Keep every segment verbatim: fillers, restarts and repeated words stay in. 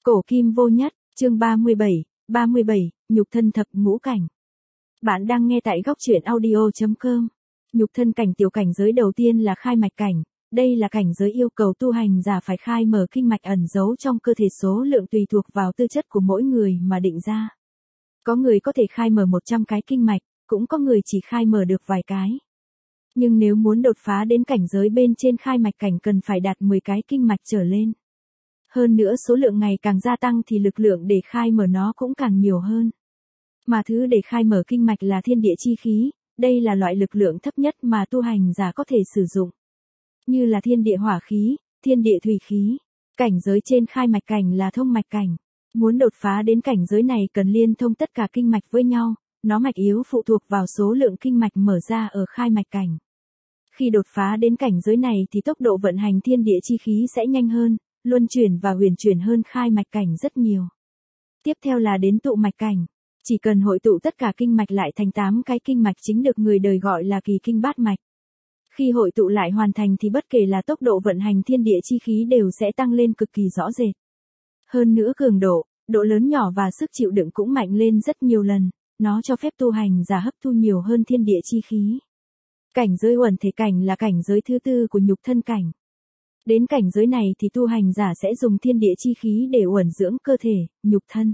Cổ kim vô nhất, chương ba mươi bảy, ba mươi bảy, nhục thân thập ngũ cảnh. Bạn đang nghe tại góc truyện audio chấm com. Nhục thân cảnh tiểu cảnh giới đầu tiên là khai mạch cảnh, đây là cảnh giới yêu cầu tu hành giả phải khai mở kinh mạch ẩn giấu trong cơ thể, số lượng tùy thuộc vào tư chất của mỗi người mà định ra. Có người có thể khai mở một trăm cái kinh mạch, cũng có người chỉ khai mở được vài cái. Nhưng nếu muốn đột phá đến cảnh giới bên trên khai mạch cảnh cần phải đạt mười cái kinh mạch trở lên. Hơn nữa số lượng ngày càng gia tăng thì lực lượng để khai mở nó cũng càng nhiều hơn. Mà thứ để khai mở kinh mạch là thiên địa chi khí, đây là loại lực lượng thấp nhất mà tu hành giả có thể sử dụng. Như là thiên địa hỏa khí, thiên địa thủy khí. Cảnh giới trên khai mạch cảnh là thông mạch cảnh. Muốn đột phá đến cảnh giới này cần liên thông tất cả kinh mạch với nhau, nó mạch yếu phụ thuộc vào số lượng kinh mạch mở ra ở khai mạch cảnh. Khi đột phá đến cảnh giới này thì tốc độ vận hành thiên địa chi khí sẽ nhanh hơn, luân chuyển và huyền chuyển hơn khai mạch cảnh rất nhiều. Tiếp theo là đến tụ mạch cảnh. Chỉ cần hội tụ tất cả kinh mạch lại thành tám cái kinh mạch chính được người đời gọi là kỳ kinh bát mạch. Khi hội tụ lại hoàn thành thì bất kể là tốc độ vận hành thiên địa chi khí đều sẽ tăng lên cực kỳ rõ rệt. Hơn nữa cường độ, độ lớn nhỏ và sức chịu đựng cũng mạnh lên rất nhiều lần, nó cho phép tu hành giả hấp thu nhiều hơn thiên địa chi khí. Cảnh giới uẩn thể cảnh là cảnh giới thứ tư của nhục thân cảnh. Đến cảnh giới này thì tu hành giả sẽ dùng thiên địa chi khí để uẩn dưỡng cơ thể, nhục thân.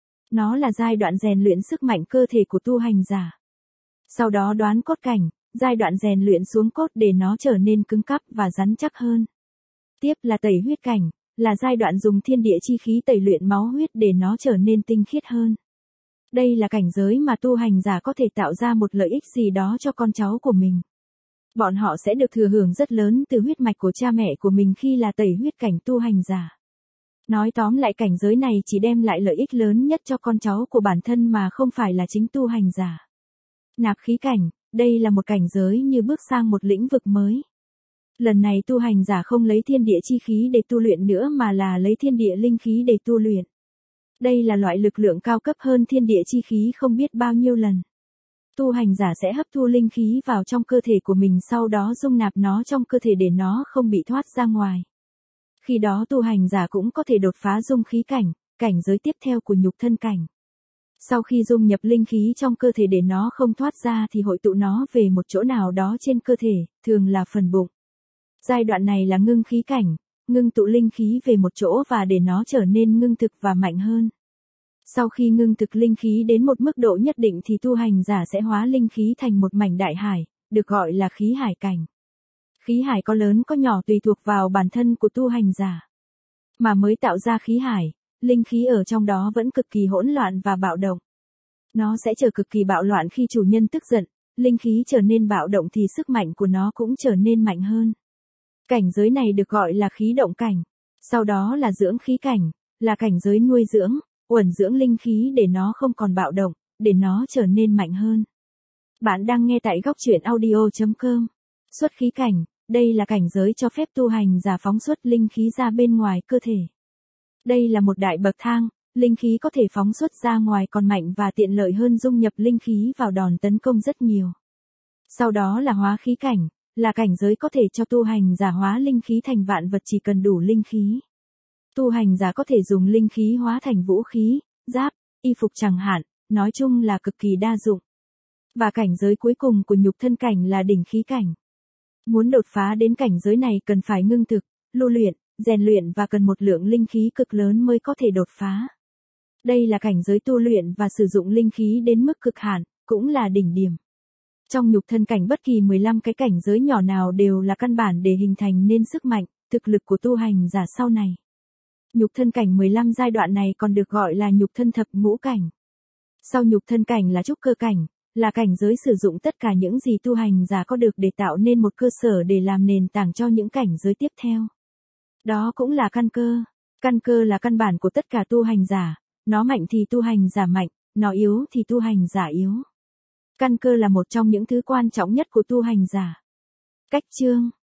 Nó là giai đoạn rèn luyện sức mạnh cơ thể của tu hành giả. Sau đó đoán cốt cảnh, giai đoạn rèn luyện xuống cốt để nó trở nên cứng cáp và rắn chắc hơn. Tiếp là tẩy huyết cảnh, là giai đoạn dùng thiên địa chi khí tẩy luyện máu huyết để nó trở nên tinh khiết hơn. Đây là cảnh giới mà tu hành giả có thể tạo ra một lợi ích gì đó cho con cháu của mình. Bọn họ sẽ được thừa hưởng rất lớn từ huyết mạch của cha mẹ của mình khi là tẩy huyết cảnh tu hành giả. Nói tóm lại cảnh giới này chỉ đem lại lợi ích lớn nhất cho con cháu của bản thân mà không phải là chính tu hành giả. Nạp khí cảnh, đây là một cảnh giới như bước sang một lĩnh vực mới. Lần này tu hành giả không lấy thiên địa chi khí để tu luyện nữa mà là lấy thiên địa linh khí để tu luyện. Đây là loại lực lượng cao cấp hơn thiên địa chi khí không biết bao nhiêu lần. Tu hành giả sẽ hấp thu linh khí vào trong cơ thể của mình, sau đó dung nạp nó trong cơ thể để nó không bị thoát ra ngoài. Khi đó tu hành giả cũng có thể đột phá dung khí cảnh, cảnh giới tiếp theo của nhục thân cảnh. Sau khi dung nhập linh khí trong cơ thể để nó không thoát ra thì hội tụ nó về một chỗ nào đó trên cơ thể, thường là phần bụng. Giai đoạn này là ngưng khí cảnh, ngưng tụ linh khí về một chỗ và để nó trở nên ngưng thực và mạnh hơn. Sau khi ngưng thực linh khí đến một mức độ nhất định thì tu hành giả sẽ hóa linh khí thành một mảnh đại hải, được gọi là khí hải cảnh. Khí hải có lớn có nhỏ tùy thuộc vào bản thân của tu hành giả. Mà mới tạo ra khí hải, linh khí ở trong đó vẫn cực kỳ hỗn loạn và bạo động. Nó sẽ trở cực kỳ bạo loạn khi chủ nhân tức giận, linh khí trở nên bạo động thì sức mạnh của nó cũng trở nên mạnh hơn. Cảnh giới này được gọi là khí động cảnh. Sau đó là dưỡng khí cảnh, là cảnh giới nuôi dưỡng, uẩn dưỡng linh khí để nó không còn bạo động, để nó trở nên mạnh hơn. Bạn đang nghe tại góc truyện audio chấm com. Xuất khí cảnh, đây là cảnh giới cho phép tu hành giả phóng xuất linh khí ra bên ngoài cơ thể. Đây là một đại bậc thang, linh khí có thể phóng xuất ra ngoài còn mạnh và tiện lợi hơn dung nhập linh khí vào đòn tấn công rất nhiều. Sau đó là hóa khí cảnh, là cảnh giới có thể cho tu hành giả hóa linh khí thành vạn vật chỉ cần đủ linh khí. Tu hành giả có thể dùng linh khí hóa thành vũ khí, giáp, y phục chẳng hạn, nói chung là cực kỳ đa dụng. Và cảnh giới cuối cùng của nhục thân cảnh là đỉnh khí cảnh. Muốn đột phá đến cảnh giới này cần phải ngưng thực, lưu luyện, rèn luyện và cần một lượng linh khí cực lớn mới có thể đột phá. Đây là cảnh giới tu luyện và sử dụng linh khí đến mức cực hạn, cũng là đỉnh điểm. Trong nhục thân cảnh bất kỳ mười lăm cái cảnh giới nhỏ nào đều là căn bản để hình thành nên sức mạnh, thực lực của tu hành giả sau này. Nhục thân cảnh mười lăm giai đoạn này còn được gọi là nhục thân thập ngũ cảnh. Sau nhục thân cảnh là trúc cơ cảnh, là cảnh giới sử dụng tất cả những gì tu hành giả có được để tạo nên một cơ sở để làm nền tảng cho những cảnh giới tiếp theo. Đó cũng là căn cơ. Căn cơ là căn bản của tất cả tu hành giả, nó mạnh thì tu hành giả mạnh, nó yếu thì tu hành giả yếu. Căn cơ là một trong những thứ quan trọng nhất của tu hành giả. Cách chương